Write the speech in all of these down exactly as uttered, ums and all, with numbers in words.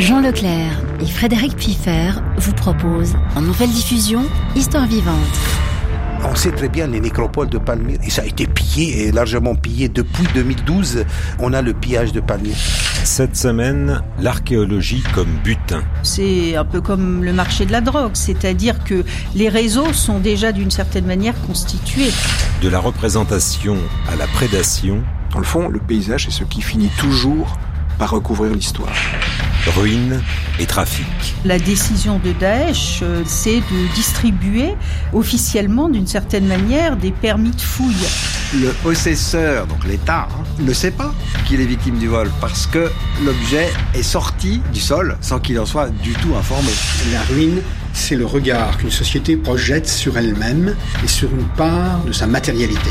Jean Leclerc et Frédéric Piffer vous proposent en nouvelle diffusion Histoire vivante. On sait très bien les nécropoles de Palmyre, et ça a été pillé, et largement pillé depuis deux mille douze. On a le pillage de Palmyre. Cette semaine, l'archéologie comme butin. C'est un peu comme le marché de la drogue, c'est-à-dire que les réseaux sont déjà d'une certaine manière constitués. De la représentation à la prédation. Dans le fond, le paysage est ce qui finit toujours par recouvrir l'histoire. Ruines et trafic. La décision de Daesh, c'est de distribuer officiellement, d'une certaine manière, des permis de fouille. Le possesseur, donc l'État, hein, ne sait pas qu'il est victime du vol parce que l'objet est sorti du sol sans qu'il en soit du tout informé. La ruine, c'est le regard qu'une société projette sur elle-même et sur une part de sa matérialité.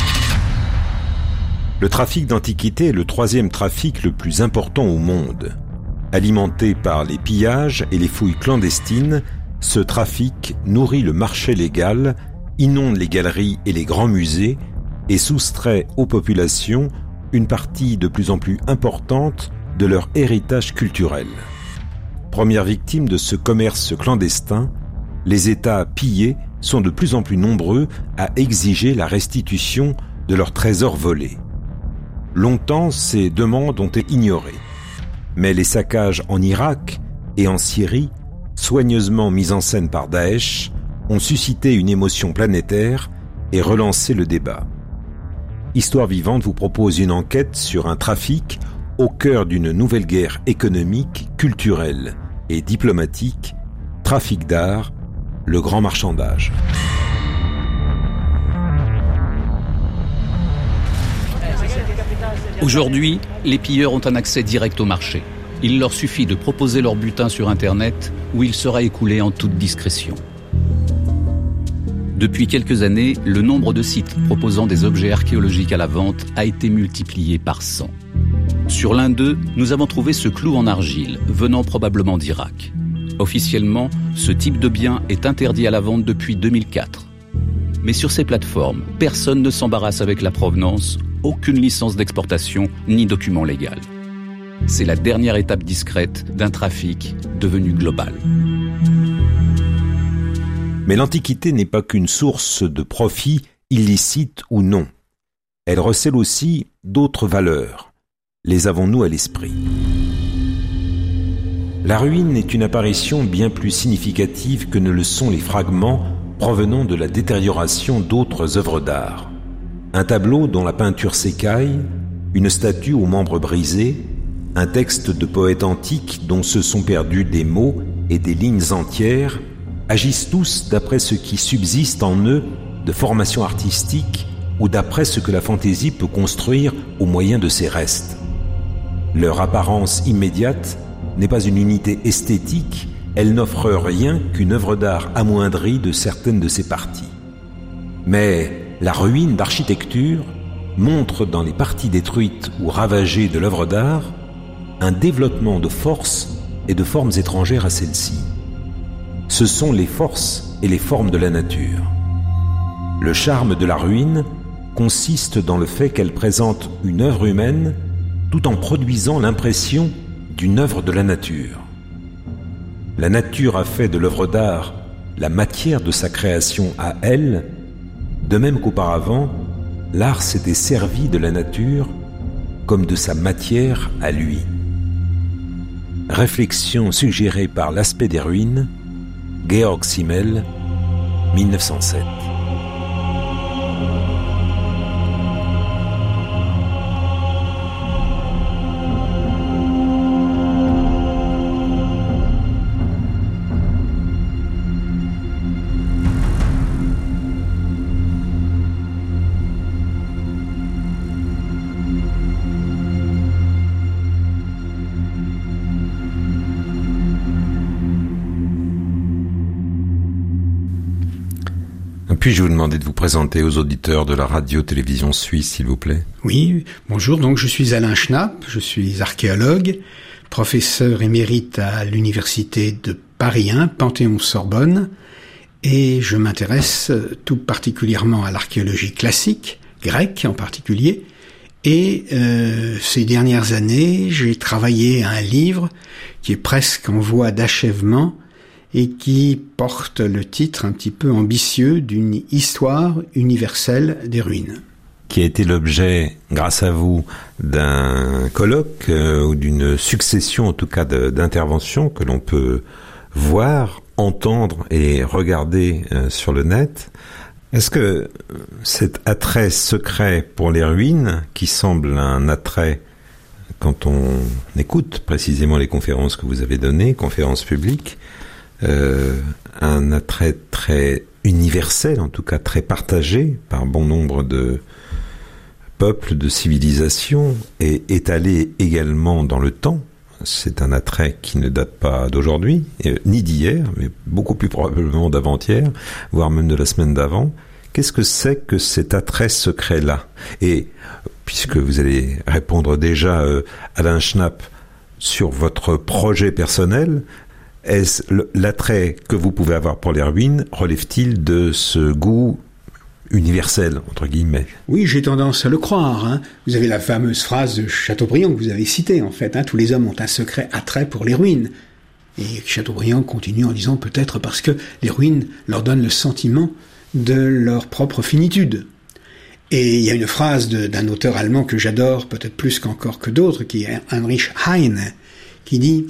Le trafic d'antiquités est le troisième trafic le plus important au monde. Alimenté par les pillages et les fouilles clandestines, ce trafic nourrit le marché légal, inonde les galeries et les grands musées et soustrait aux populations une partie de plus en plus importante de leur héritage culturel. Première victime de ce commerce clandestin, les États pillés sont de plus en plus nombreux à exiger la restitution de leurs trésors volés. Longtemps, ces demandes ont été ignorées. Mais les saccages en Irak et en Syrie, soigneusement mis en scène par Daesh, ont suscité une émotion planétaire et relancé le débat. Histoire vivante vous propose une enquête sur un trafic au cœur d'une nouvelle guerre économique, culturelle et diplomatique, trafic d'art, le grand marchandage. Aujourd'hui, les pilleurs ont un accès direct au marché. Il leur suffit de proposer leur butin sur Internet où il sera écoulé en toute discrétion. Depuis quelques années, le nombre de sites proposant des objets archéologiques à la vente a été multiplié par cent. Sur l'un d'eux, nous avons trouvé ce clou en argile, venant probablement d'Irak. Officiellement, ce type de bien est interdit à la vente depuis deux mille quatre. Mais sur ces plateformes, personne ne s'embarrasse avec la provenance, aucune licence d'exportation ni document légal. C'est la dernière étape discrète d'un trafic devenu global. Mais l'Antiquité n'est pas qu'une source de profit, illicite ou non. Elle recèle aussi d'autres valeurs. Les avons-nous à l'esprit ? La ruine est une apparition bien plus significative que ne le sont les fragments provenant de la détérioration d'autres œuvres d'art. Un tableau dont la peinture s'écaille, une statue aux membres brisés, un texte de poète antique dont se sont perdus des mots et des lignes entières, agissent tous d'après ce qui subsiste en eux de formation artistique ou d'après ce que la fantaisie peut construire au moyen de ces restes. Leur apparence immédiate n'est pas une unité esthétique, elle n'offre rien qu'une œuvre d'art amoindrie de certaines de ses parties. Mais la ruine d'architecture montre dans les parties détruites ou ravagées de l'œuvre d'art un développement de forces et de formes étrangères à celle-ci. Ce sont les forces et les formes de la nature. Le charme de la ruine consiste dans le fait qu'elle présente une œuvre humaine tout en produisant l'impression d'une œuvre de la nature. La nature a fait de l'œuvre d'art la matière de sa création à elle, de même qu'auparavant, l'art s'était servi de la nature comme de sa matière à lui. Réflexion suggérée par l'aspect des ruines, Georg Simmel, mille neuf cent sept. Puis-je vous demander de vous présenter aux auditeurs de la radio-télévision suisse, s'il vous plaît ? Oui, bonjour, donc je suis Alain Schnapp, je suis archéologue, professeur émérite à l'université de Paris un, Panthéon-Sorbonne, et je m'intéresse tout particulièrement à l'archéologie classique, grecque en particulier, Et euh, ces dernières années, j'ai travaillé à un livre qui est presque en voie d'achèvement et qui porte le titre un petit peu ambitieux d'une histoire universelle des ruines. Qui a été l'objet, grâce à vous, d'un colloque euh, ou d'une succession, en tout cas, de, d'interventions que l'on peut voir, entendre et regarder euh, sur le net. Est-ce que cet attrait secret pour les ruines, qui semble un attrait quand on écoute précisément les conférences que vous avez données, conférences publiques, euh, un attrait très universel, en tout cas très partagé par bon nombre de peuples, de civilisations, et étalé également dans le temps. C'est un attrait qui ne date pas d'aujourd'hui, euh, ni d'hier, mais beaucoup plus probablement d'avant-hier, voire même de la semaine d'avant. Qu'est-ce que c'est que cet attrait secret-là ? Et puisque vous allez répondre déjà, euh, Alain Schnapp, sur votre projet personnel, est-ce l'attrait que vous pouvez avoir pour les ruines relève-t-il de ce goût universel, entre guillemets? Oui, j'ai tendance à le croire. Hein. Vous avez la fameuse phrase de Chateaubriand que vous avez citée, en fait. Hein. Tous les hommes ont un secret attrait pour les ruines. Et Chateaubriand continue en disant peut-être parce que les ruines leur donnent le sentiment de leur propre finitude. Et il y a une phrase de, d'un auteur allemand que j'adore, peut-être plus qu'encore que d'autres, qui est Heinrich Heine, qui dit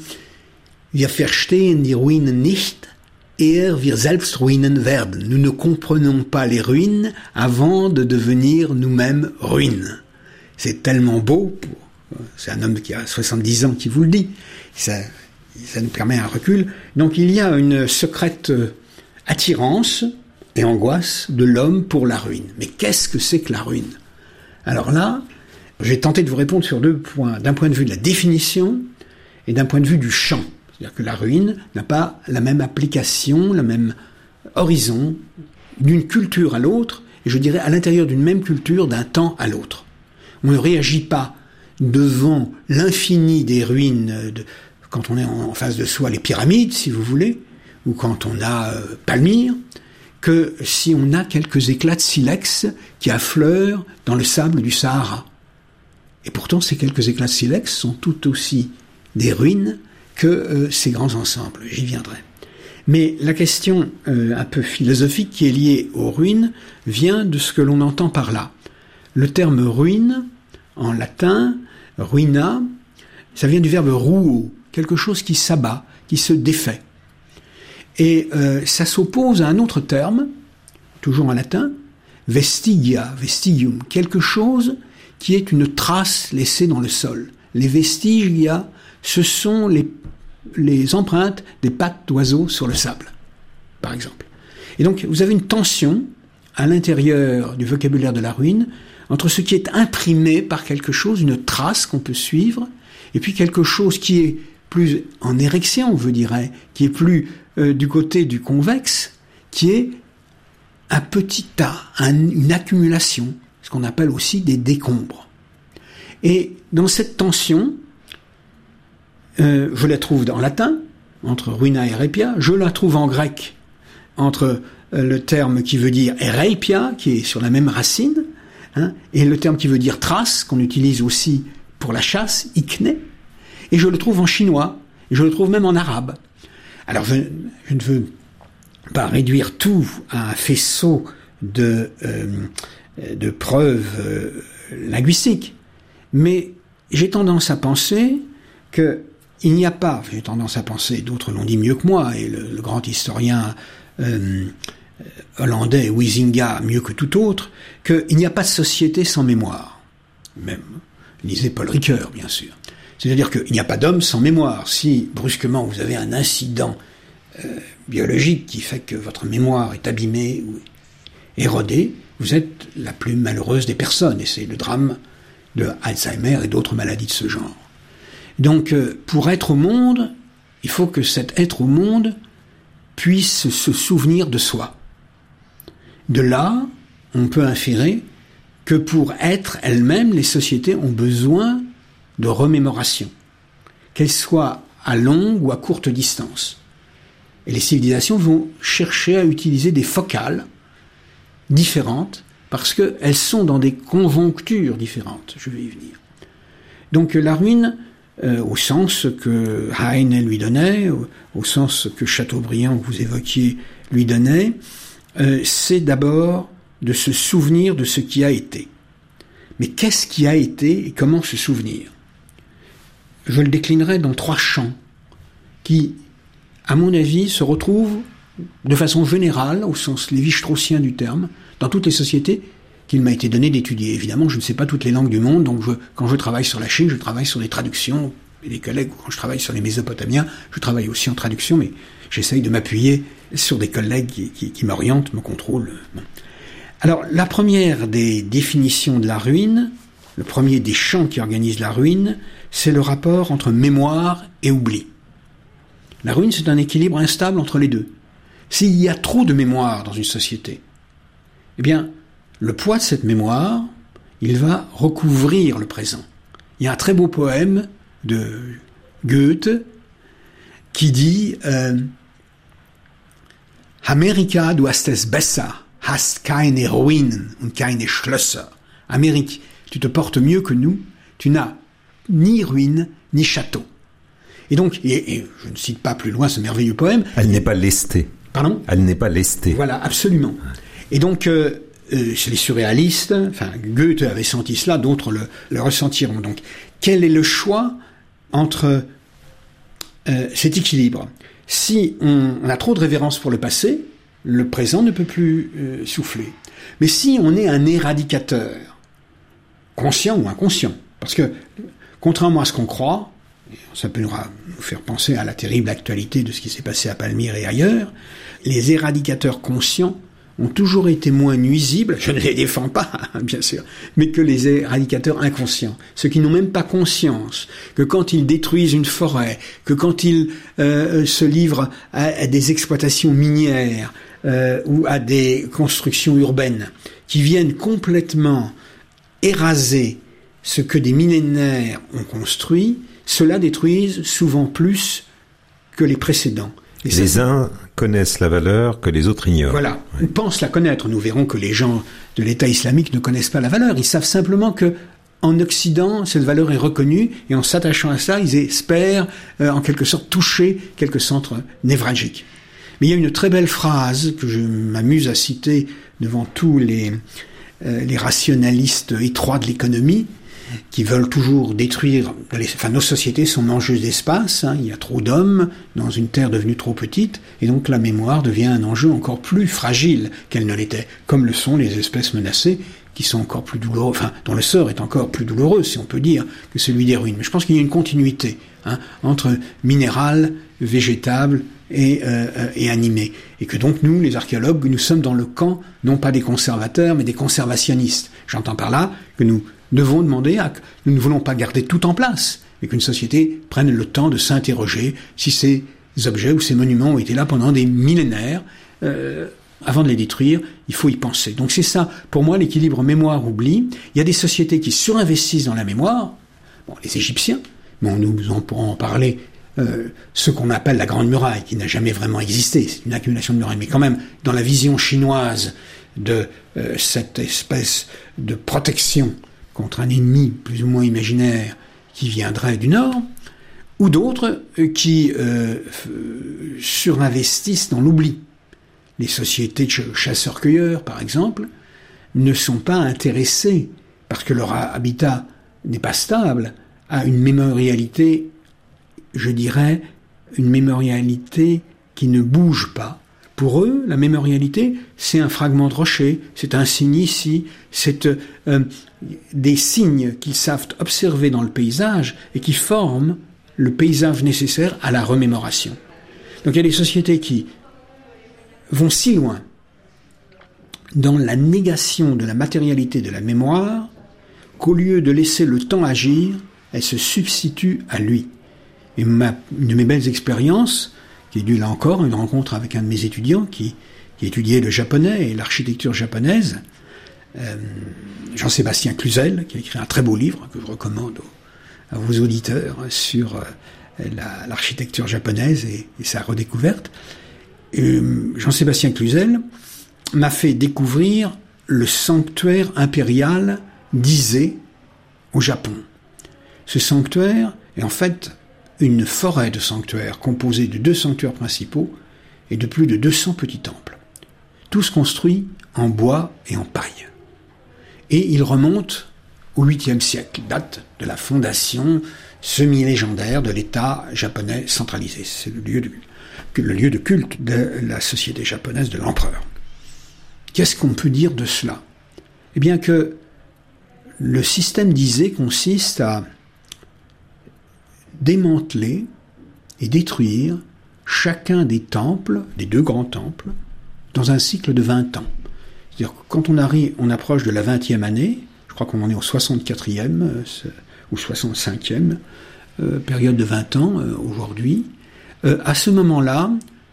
« Wir verstehen die Ruinen nicht, ehe wir selbst Ruinen werden. Nous ne comprenons pas les ruines avant de devenir nous-mêmes ruines. » C'est tellement beau, pour, c'est un homme qui a soixante-dix ans qui vous le dit, ça, ça nous permet un recul. Donc il y a une secrète attirance et angoisse de l'homme pour la ruine. Mais qu'est-ce que c'est que la ruine ? Alors là, j'ai tenté de vous répondre sur deux points, d'un point de vue de la définition et d'un point de vue du champ. C'est-à-dire que la ruine n'a pas la même application, le même horizon d'une culture à l'autre, et je dirais à l'intérieur d'une même culture d'un temps à l'autre. On ne réagit pas devant l'infini des ruines, de, quand on est en face de soi les pyramides, si vous voulez, ou quand on a euh, Palmyre, que si on a quelques éclats de silex qui affleurent dans le sable du Sahara. Et pourtant, ces quelques éclats de silex sont tout aussi des ruines que euh, ces grands ensembles. J'y viendrai. Mais la question euh, un peu philosophique qui est liée aux ruines vient de ce que l'on entend par là. Le terme ruine, en latin, ruina, ça vient du verbe ruo, quelque chose qui s'abat, qui se défait. Et euh, ça s'oppose à un autre terme, toujours en latin, vestigia, vestigium, quelque chose qui est une trace laissée dans le sol. Les vestigia, ce sont les, les empreintes des pattes d'oiseaux sur le sable, par exemple. Et donc, vous avez une tension à l'intérieur du vocabulaire de la ruine entre ce qui est imprimé par quelque chose, une trace qu'on peut suivre, et puis quelque chose qui est plus en érection, je dirais, qui est plus euh, du côté du convexe, qui est un petit tas, un, une accumulation, ce qu'on appelle aussi des décombres. Et dans cette tension, euh, je la trouve en latin, entre ruina et erepia, je la trouve en grec, entre euh, le terme qui veut dire ereipia, qui est sur la même racine, hein, et le terme qui veut dire trace, qu'on utilise aussi pour la chasse, ikne, et je le trouve en chinois, et je le trouve même en arabe. Alors je, je ne veux pas réduire tout à un faisceau de, euh, de preuves euh, linguistiques, mais j'ai tendance à penser que il n'y a pas, j'ai tendance à penser, d'autres l'ont dit mieux que moi, et le, le grand historien euh, hollandais Huizinga mieux que tout autre, qu'il n'y a pas de société sans mémoire. Même, lisez Paul Ricoeur, bien sûr. C'est-à-dire qu'il n'y a pas d'homme sans mémoire. Si, brusquement, vous avez un incident euh, biologique qui fait que votre mémoire est abîmée ou érodée, vous êtes la plus malheureuse des personnes. Et c'est le drame de Alzheimer et d'autres maladies de ce genre. Donc, euh, pour être au monde, il faut que cet être au monde puisse se souvenir de soi. De là, on peut inférer que pour être elles-mêmes, les sociétés ont besoin de remémoration, qu'elles soient à longue ou à courte distance. Et les civilisations vont chercher à utiliser des focales différentes parce qu'elles sont dans des conjonctures différentes. Je vais y venir. Donc la ruine, euh, au sens que Heine lui donnait, au, au sens que Chateaubriand, que vous évoquiez, lui donnait, euh, c'est d'abord de se souvenir de ce qui a été. Mais qu'est-ce qui a été et comment se souvenir? Je le déclinerai dans trois champs qui, à mon avis, se retrouvent de façon générale, au sens lévi-straussien du terme, dans toutes les sociétés qu'il m'a été donné d'étudier. Évidemment, je ne sais pas toutes les langues du monde, donc je, quand je travaille sur la Chine, je travaille sur des traductions, et des collègues, quand je travaille sur les Mésopotamiens, je travaille aussi en traduction, mais j'essaye de m'appuyer sur des collègues qui, qui, qui m'orientent, me contrôlent. Bon. Alors, la première des définitions de la ruine, le premier des champs qui organisent la ruine, c'est le rapport entre mémoire et oubli. La ruine, c'est un équilibre instable entre les deux. S'il y a trop de mémoire dans une société, eh bien, le poids de cette mémoire, il va recouvrir le présent. Il y a un très beau poème de Goethe qui dit euh, « Amerika, du hast es besser, hast keine Ruinen und keine Schlösser. » Amérique, tu te portes mieux que nous, tu n'as ni ruines, ni châteaux. Et donc, et, et je ne cite pas plus loin ce merveilleux poème. Elle n'est pas lestée. Pardon ? Elle n'est pas lestée. Voilà, absolument. Et donc, euh, euh, chez les surréalistes, enfin, Goethe avait senti cela, d'autres le, le ressentiront. Donc, quel est le choix entre euh, cet équilibre ? Si on, on a trop de révérence pour le passé, le présent ne peut plus euh, souffler. Mais si on est un éradicateur, conscient ou inconscient, parce que, contrairement à ce qu'on croit, ça peut nous faire penser à la terrible actualité de ce qui s'est passé à Palmyre et ailleurs, les éradicateurs conscients ont toujours été moins nuisibles, je ne les défends pas, bien sûr, mais que les éradicateurs inconscients, ceux qui n'ont même pas conscience que quand ils détruisent une forêt, que quand ils euh, se livrent à, à des exploitations minières euh, ou à des constructions urbaines, qui viennent complètement éraser ce que des millénaires ont construit, cela détruisent souvent plus que les précédents. Et les ça, uns connaissent la valeur que les autres ignorent. Voilà, oui. Ils pensent la connaître. Nous verrons que les gens de l'État islamique ne connaissent pas la valeur. Ils savent simplement que en Occident, cette valeur est reconnue, et en s'attachant à ça, ils espèrent euh, en quelque sorte toucher quelques centres névralgiques. Mais il y a une très belle phrase que je m'amuse à citer devant tous les, euh, les rationalistes étroits de l'économie, qui veulent toujours détruire, enfin nos sociétés sont mangeuses d'espace, hein, il y a trop d'hommes dans une terre devenue trop petite, et donc la mémoire devient un enjeu encore plus fragile qu'elle ne l'était, comme le sont les espèces menacées, qui sont encore plus douloureux, enfin dont le sort est encore plus douloureux, si on peut dire, que celui des ruines. Mais je pense qu'il y a une continuité hein, entre minéral, végétable et, euh, et animé, et que donc nous, les archéologues, nous sommes dans le camp, non pas des conservateurs, mais des conservationnistes. J'entends par là que nous devons demander à, nous ne voulons pas garder tout en place, mais qu'une société prenne le temps de s'interroger si ces objets ou ces monuments ont été là pendant des millénaires. Euh, avant de les détruire, il faut y penser. Donc c'est ça, pour moi, l'équilibre mémoire-oubli. Il y a des sociétés qui surinvestissent dans la mémoire, bon, les Égyptiens, mais nous en pourrons en parler, euh, ce qu'on appelle la Grande Muraille, qui n'a jamais vraiment existé, c'est une accumulation de murailles, mais quand même, dans la vision chinoise de euh, cette espèce de protection contre un ennemi plus ou moins imaginaire qui viendrait du Nord, ou d'autres qui euh, surinvestissent dans l'oubli. Les sociétés de chasseurs-cueilleurs, par exemple, ne sont pas intéressées, parce que leur habitat n'est pas stable, à une mémorialité, je dirais, une mémorialité qui ne bouge pas. Pour eux, la mémorialité, c'est un fragment de rocher, c'est un signe ici, c'est euh, des signes qu'ils savent observer dans le paysage et qui forment le paysage nécessaire à la remémoration. Donc il y a des sociétés qui vont si loin dans la négation de la matérialité de la mémoire qu'au lieu de laisser le temps agir, elle se substitue à lui. Et ma, une de mes belles expériences, qui est due là encore à une rencontre avec un de mes étudiants qui, qui étudiait le japonais et l'architecture japonaise, euh, Jean-Sébastien Cluzel, qui a écrit un très beau livre que je recommande aux, à vos auditeurs sur euh, la, l'architecture japonaise et, et sa redécouverte. Euh, Jean-Sébastien Cluzel m'a fait découvrir le sanctuaire impérial d'Ise au Japon. Ce sanctuaire est en fait une forêt de sanctuaires composée de deux sanctuaires principaux et de plus de deux cents petits temples, tous construits en bois et en paille. Et il remonte au huitième siècle, date de la fondation semi-légendaire de l'État japonais centralisé. C'est le lieu de, le lieu de culte de la société japonaise de l'empereur. Qu'est-ce qu'on peut dire de cela ? Eh bien que le système d'Ise consiste à démanteler et détruire chacun des temples, des deux grands temples, dans un cycle de vingt ans. C'est-à-dire que quand on, arrive, on approche de la vingtième année, je crois qu'on en est au soixante-quatrième euh, ou soixante-cinquième euh, période de vingt ans euh, aujourd'hui, euh, à ce moment-là,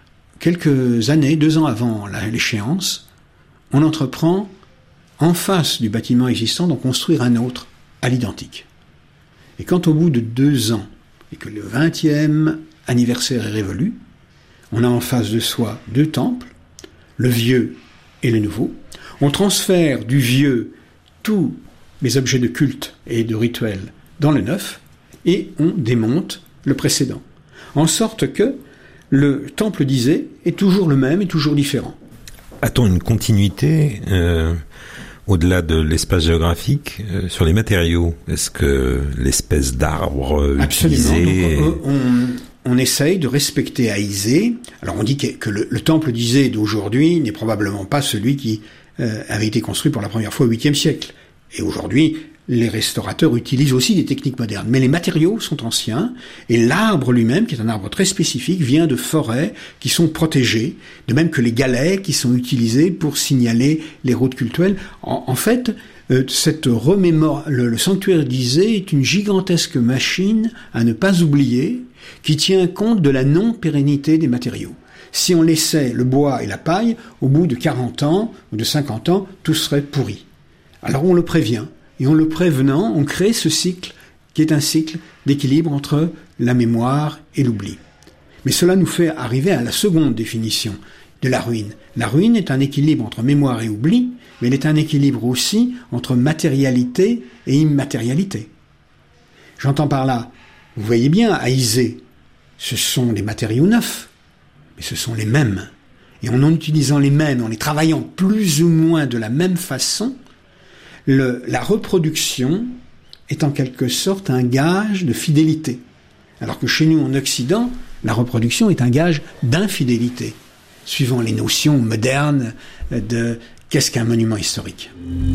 quelques années, deux ans avant la, l'échéance, on entreprend en face du bâtiment existant d'en construire un autre à l'identique. Et quand au bout de deux ans, et que le vingtième anniversaire est révolu, on a en face de soi deux temples, le vieux et le nouveau. On transfère du vieux tous les objets de culte et de rituel dans le neuf, et on démonte le précédent. En sorte que le temple d'Ise est toujours le même et toujours différent. A-t-on une continuité euh, au-delà de l'espace géographique euh, sur les matériaux ? Est-ce que l'espèce d'arbre Absolument. utilisé... Donc, on, on, on essaye de respecter à Ise. Alors on dit que, que le, le temple d'Ise d'aujourd'hui n'est probablement pas celui qui euh, avait été construit pour la première fois au huitième siècle. Et aujourd'hui, les restaurateurs utilisent aussi des techniques modernes. Mais les matériaux sont anciens, et l'arbre lui-même, qui est un arbre très spécifique, vient de forêts qui sont protégées, de même que les galets qui sont utilisés pour signaler les routes cultuelles. En, en fait, euh, cette remémore, le, le sanctuaire d'Ise est une gigantesque machine à ne pas oublier, qui tient compte de la non-pérennité des matériaux. Si on laissait le bois et la paille, au bout de quarante ans ou de cinquante ans, tout serait pourri. Alors on le prévient. Et en le prévenant, on crée ce cycle qui est un cycle d'équilibre entre la mémoire et l'oubli. Mais cela nous fait arriver à la seconde définition de la ruine. La ruine est un équilibre entre mémoire et oubli, mais elle est un équilibre aussi entre matérialité et immatérialité. J'entends par là, vous voyez bien, à Ise, ce sont les matériaux neufs, mais ce sont les mêmes. Et en en utilisant les mêmes, en les travaillant plus ou moins de la même façon, Le, la reproduction est en quelque sorte un gage de fidélité. Alors que chez nous, en Occident, la reproduction est un gage d'infidélité, suivant les notions modernes de qu'est-ce qu'un monument historique.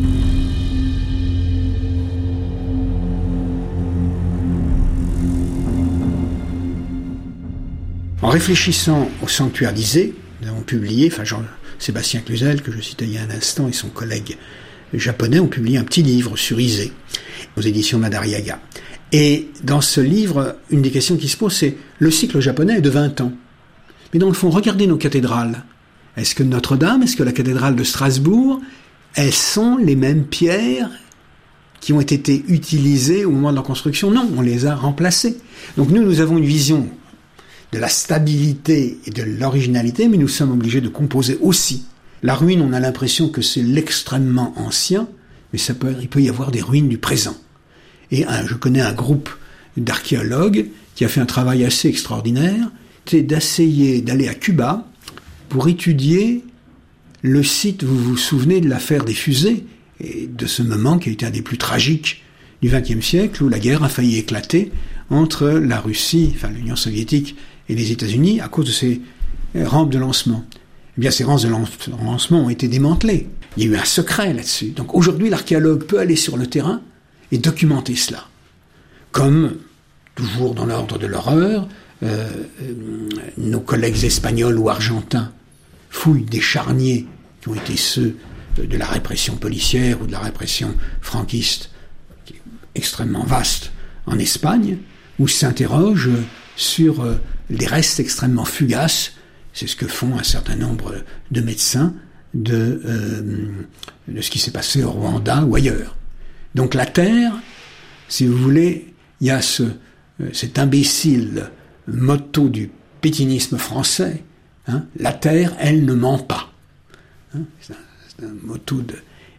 En réfléchissant au sanctuaire d'Ise, nous avons publié, enfin Jean-Sébastien Cluzel, que je citais il y a un instant, et son collègue japonais ont publié un petit livre sur Ise, aux éditions Madariaga. Et dans ce livre, une des questions qui se pose, c'est le cycle japonais est de vingt ans. Mais dans le fond, regardez nos cathédrales. Est-ce que Notre-Dame, est-ce que la cathédrale de Strasbourg, elles sont les mêmes pierres qui ont été utilisées au moment de leur construction? Non, on les a remplacées. Donc nous, nous avons une vision de la stabilité et de l'originalité, mais nous sommes obligés de composer aussi. La ruine, on a l'impression que c'est l'extrêmement ancien, mais ça peut, il peut y avoir des ruines du présent. Et un, je connais un groupe d'archéologues qui a fait un travail assez extraordinaire, c'est d'essayer d'aller à Cuba pour étudier le site, vous vous souvenez de l'affaire des fusées, et de ce moment qui a été un des plus tragiques du vingtième siècle, où la guerre a failli éclater entre la Russie, enfin l'Union soviétique et les États-Unis, à cause de ces rampes de lancement. Eh bien, ces rangs de lancement ont été démantelés. Il y a eu un secret là-dessus. Donc aujourd'hui, l'archéologue peut aller sur le terrain et documenter cela. Comme, toujours dans l'ordre de l'horreur, euh, euh, nos collègues espagnols ou argentins fouillent des charniers qui ont été ceux de la répression policière ou de la répression franquiste, qui est extrêmement vaste en Espagne, où s'interrogent sur euh, les restes extrêmement fugaces. C'est ce que font un certain nombre de médecins de, euh, de ce qui s'est passé au Rwanda ou ailleurs. Donc la Terre, si vous voulez, il y a ce, euh, cet imbécile motto du pétinisme français, hein, la Terre, elle ne ment pas. Hein, c'est, un, c'est un motto de...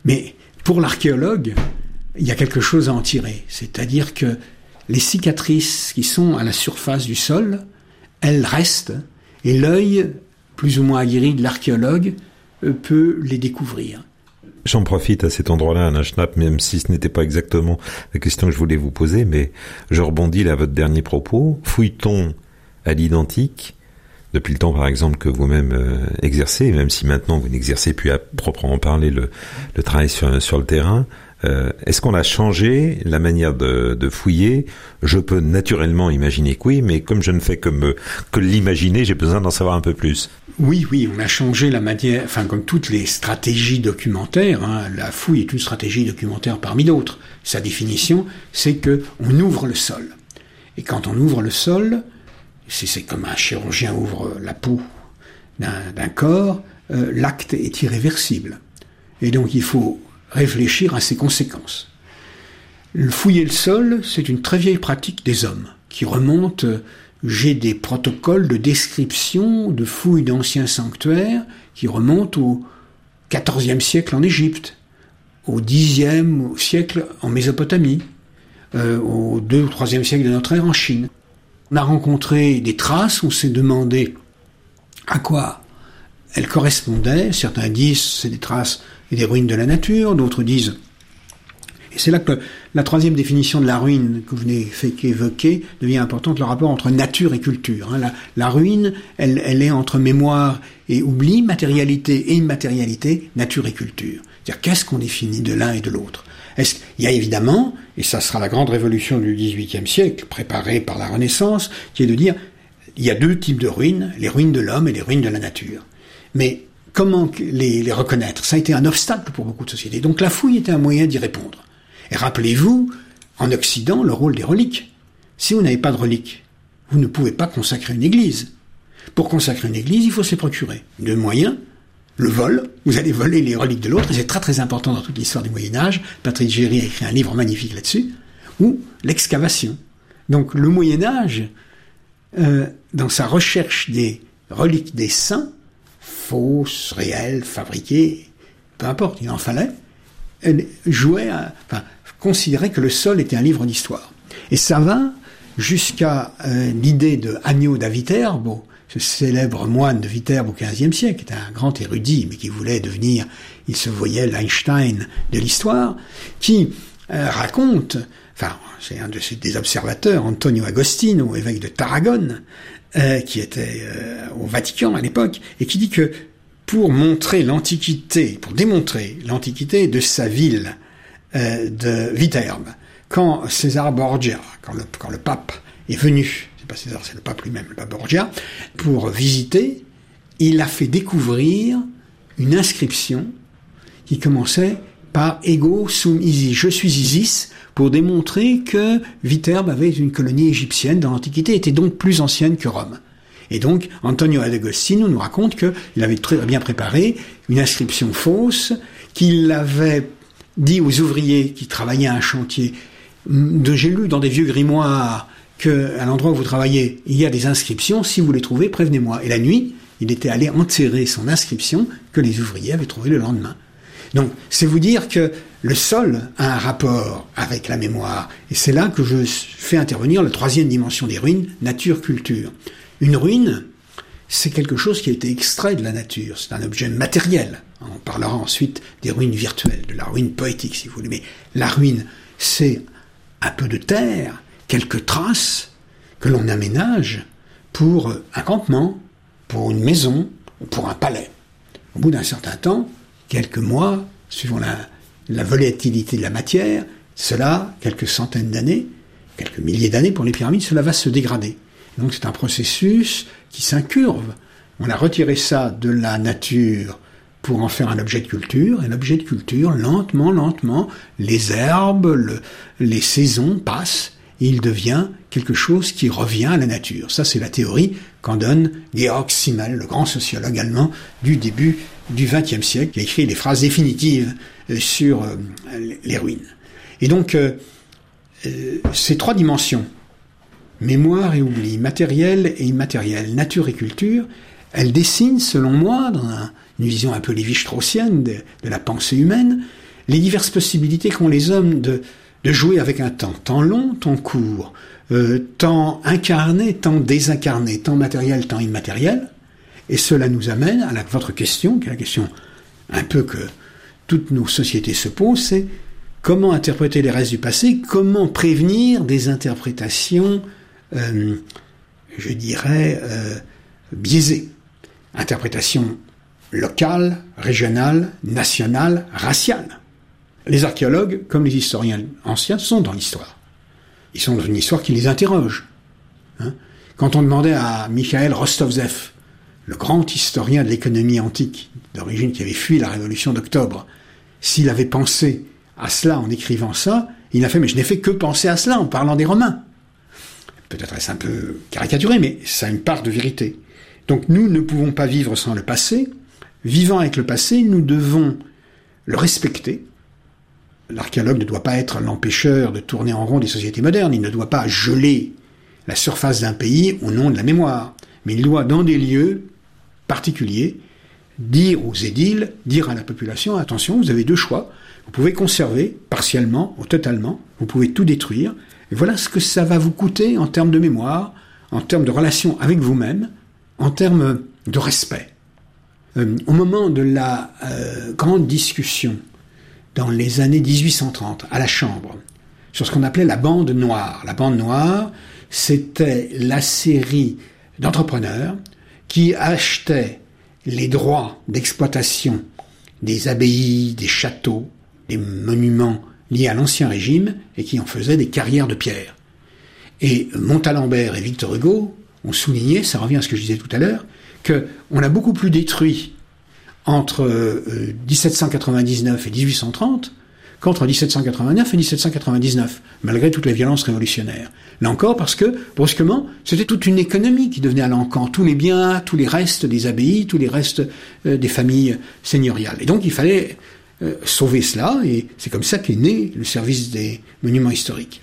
Mais pour l'archéologue, il y a quelque chose à en tirer. C'est-à-dire que les cicatrices qui sont à la surface du sol, elles restent, et l'œil, plus ou moins aguerri de l'archéologue, peut les découvrir. J'en profite à cet endroit-là, Alain Schnapp, même si ce n'était pas exactement la question que je voulais vous poser, mais je rebondis là à votre dernier propos. Fouille-t-on à l'identique, depuis le temps par exemple que vous-même euh, exercez, même si maintenant vous n'exercez plus à proprement parler le, le travail sur, sur le terrain, euh, est-ce qu'on a changé la manière de, de fouiller? Je peux naturellement imaginer que oui, mais comme je ne fais que, me, que l'imaginer, j'ai besoin d'en savoir un peu plus. Oui, oui, on a changé la manière, enfin comme toutes les stratégies documentaires, hein, la fouille est une stratégie documentaire parmi d'autres. Sa définition, c'est que on ouvre le sol. Et quand on ouvre le sol, c'est, c'est comme un chirurgien ouvre la peau d'un, d'un corps, euh, l'acte est irréversible. Et donc il faut réfléchir à ses conséquences. Le fouiller le sol, c'est une très vieille pratique des hommes, qui remonte... J'ai des protocoles de description de fouilles d'anciens sanctuaires qui remontent au quatorzième siècle en Égypte, au dixième siècle en Mésopotamie, euh, au deuxième ou troisième siècle de notre ère en Chine. On a rencontré des traces, on s'est demandé à quoi elles correspondaient. Certains disent c'est des traces et des ruines de la nature, d'autres disent... Et c'est là que la troisième définition de la ruine que vous venez fait évoquer devient importante, le rapport entre nature et culture. La, la ruine, elle, elle est entre mémoire et oubli, matérialité et immatérialité, nature et culture. C'est-à-dire qu'est-ce qu'on définit de l'un et de l'autre? Est-ce, il y a évidemment, et ça sera la grande révolution du dix-huitième siècle, préparée par la Renaissance, qui est de dire il y a deux types de ruines, les ruines de l'homme et les ruines de la nature. Mais comment les, les reconnaître? Ça a été un obstacle pour beaucoup de sociétés. Donc la fouille était un moyen d'y répondre. Et rappelez-vous, en Occident, le rôle des reliques. Si vous n'avez pas de reliques, vous ne pouvez pas consacrer une église. Pour consacrer une église, il faut se les procurer. Deux moyens, le vol, vous allez voler les reliques de l'autre, et c'est très très important dans toute l'histoire du Moyen-Âge, Patrick Géry a écrit un livre magnifique là-dessus, ou l'excavation. Donc le Moyen-Âge, euh, dans sa recherche des reliques des saints, fausses, réelles, fabriquées, peu importe, il en fallait, jouait à, enfin, considérait que le sol était un livre d'histoire. Et ça va jusqu'à euh, l'idée de Agnaud d'Aviterbe, ce célèbre moine de Viterbe au quinzième siècle, qui était un grand érudit, mais qui voulait devenir, il se voyait l'Einstein de l'histoire, qui euh, raconte, enfin, c'est un de ses, des observateurs, Antonio Agostino, évêque de Tarragone, euh, qui était euh, au Vatican à l'époque, et qui dit que pour montrer l'antiquité, pour démontrer l'antiquité de sa ville euh, de Viterbe, quand César Borgia, quand le, quand le pape est venu, c'est pas César, c'est le pape lui-même, le pape Borgia, pour visiter, il a fait découvrir une inscription qui commençait par Ego sum Isis, je suis Isis, pour démontrer que Viterbe avait une colonie égyptienne dans l'Antiquité, était donc plus ancienne que Rome. Et donc, Antonio Agostino nous raconte qu'il avait très bien préparé une inscription fausse, qu'il avait dit aux ouvriers qui travaillaient à un chantier, de, j'ai lu dans des vieux grimoires qu'à l'endroit où vous travaillez, il y a des inscriptions, si vous les trouvez, prévenez-moi. Et la nuit, il était allé enterrer son inscription que les ouvriers avaient trouvée le lendemain. Donc, c'est vous dire que le sol a un rapport avec la mémoire. Et c'est là que je fais intervenir la troisième dimension des ruines, nature-culture. Une ruine, c'est quelque chose qui a été extrait de la nature, c'est un objet matériel. On parlera ensuite des ruines virtuelles, de la ruine poétique si vous voulez, mais la ruine, c'est un peu de terre, quelques traces que l'on aménage pour un campement, pour une maison, ou pour un palais. Au bout d'un certain temps, quelques mois, suivant la, la volatilité de la matière, cela, quelques centaines d'années, quelques milliers d'années pour les pyramides, cela va se dégrader. Donc c'est un processus qui s'incurve. On a retiré ça de la nature pour en faire un objet de culture, et l'objet de culture, lentement, lentement, les herbes, le, les saisons passent, et il devient quelque chose qui revient à la nature. Ça, c'est la théorie qu'en donne Georg Simmel, le grand sociologue allemand du début du vingtième siècle, qui a écrit les phrases définitives sur les ruines. Et donc, euh, euh, ces trois dimensions, mémoire et oubli, matériel et immatériel, nature et culture, elles dessinent, selon moi, dans un, une vision un peu lévi-straussienne de, de la pensée humaine, les diverses possibilités qu'ont les hommes de, de jouer avec un temps, temps long, temps court, euh, temps incarné, temps désincarné, temps matériel, temps immatériel. Et cela nous amène à la, votre question, qui est la question un peu que toutes nos sociétés se posent, c'est comment interpréter les restes du passé, comment prévenir des interprétations, euh, je dirais, euh, biaisées. Interprétations locales, régionales, nationales, raciales. Les archéologues, comme les historiens anciens, sont dans l'histoire. Ils sont dans une histoire qui les interroge. Hein. Quand on demandait à Mikhail Rostovtsev, le grand historien de l'économie antique, d'origine qui avait fui la révolution d'octobre, s'il avait pensé à cela en écrivant ça, il a fait « mais je n'ai fait que penser à cela en parlant des Romains ». Peut-être est-ce un peu caricaturé, mais ça a une part de vérité. Donc nous ne pouvons pas vivre sans le passé. Vivant avec le passé, nous devons le respecter. L'archéologue ne doit pas être l'empêcheur de tourner en rond des sociétés modernes. Il ne doit pas geler la surface d'un pays au nom de la mémoire. Mais il doit, dans des lieux particuliers, dire aux édiles, dire à la population, attention, vous avez deux choix. Vous pouvez conserver, partiellement ou totalement. Vous pouvez tout détruire. Et voilà ce que ça va vous coûter en termes de mémoire, en termes de relation avec vous-même, en termes de respect. Euh, au moment de la euh, grande discussion dans les années dix-huit cent trente, à la Chambre, sur ce qu'on appelait la bande noire. La bande noire, c'était la série d'entrepreneurs qui achetaient les droits d'exploitation des abbayes, des châteaux, des monuments liés à l'Ancien Régime et qui en faisaient des carrières de pierre. Et Montalembert et Victor Hugo ont souligné, ça revient à ce que je disais tout à l'heure, qu'on a beaucoup plus détruit entre euh, dix-sept cent quatre-vingt-dix-neuf et dix-huit cent trente qu'entre dix-sept cent quatre-vingt-neuf et dix-sept cent quatre-vingt-dix-neuf, malgré toutes les violences révolutionnaires. Là encore, parce que, brusquement, c'était toute une économie qui devenait à l'encan. Tous les biens, tous les restes des abbayes, tous les restes euh, des familles seigneuriales. Et donc, il fallait euh, sauver cela, et c'est comme ça qu'est né le service des monuments historiques.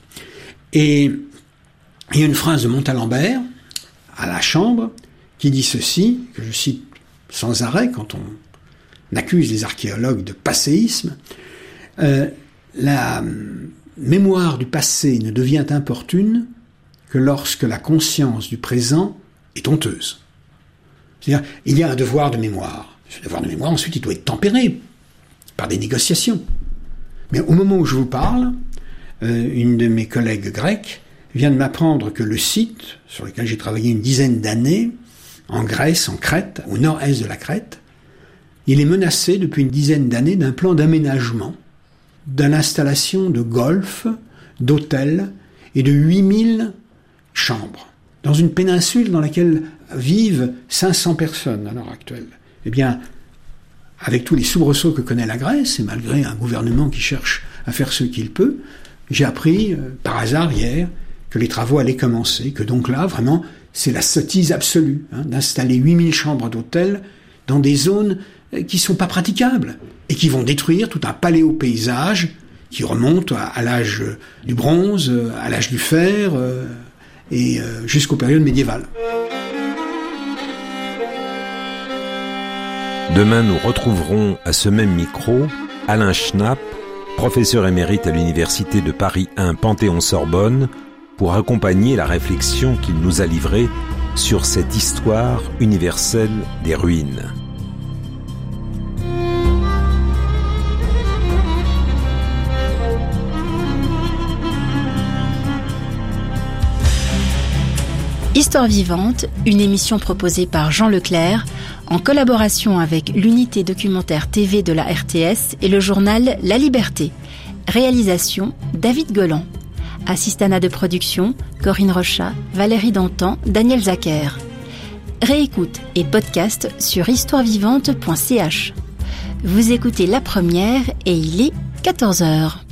Et il y a une phrase de Montalembert, à la Chambre, qui dit ceci, que je cite sans arrêt quand on accuse les archéologues de passéisme. Euh, la mémoire du passé ne devient importune que lorsque la conscience du présent est honteuse. C'est-à-dire, il y a un devoir de mémoire. Ce devoir de mémoire, ensuite, il doit être tempéré par des négociations. Mais au moment où je vous parle, euh, une de mes collègues grecques vient de m'apprendre que le site, sur lequel j'ai travaillé une dizaine d'années, en Grèce, en Crète, au nord-est de la Crète, il est menacé depuis une dizaine d'années d'un plan d'aménagement, de l'installation de golf, d'hôtels et de huit mille chambres, dans une péninsule dans laquelle vivent cinq cents personnes à l'heure actuelle. Eh bien, avec tous les soubresauts que connaît la Grèce, et malgré un gouvernement qui cherche à faire ce qu'il peut, j'ai appris, euh, par hasard hier, que les travaux allaient commencer, que donc là, vraiment, c'est la sottise absolue, hein, d'installer huit mille chambres d'hôtel dans des zones qui ne sont pas praticables et qui vont détruire tout un paléopaysage qui remonte à, à l'âge du bronze, à l'âge du fer euh, et euh, jusqu'aux périodes médiévales. Demain, nous retrouverons à ce même micro Alain Schnapp, professeur émérite à l'Université de Paris un Panthéon-Sorbonne, pour accompagner la réflexion qu'il nous a livrée sur cette histoire universelle des ruines. Histoire vivante, une émission proposée par Jean Leclerc, en collaboration avec l'unité documentaire T V de la R T S et le journal La Liberté. Réalisation, David Golan. Assistanat de production, Corinne Rochat, Valérie Dantan, Daniel Zacher. Réécoute et podcast sur histoire vivante point c h. Vous écoutez La Première et il est quatorze heures.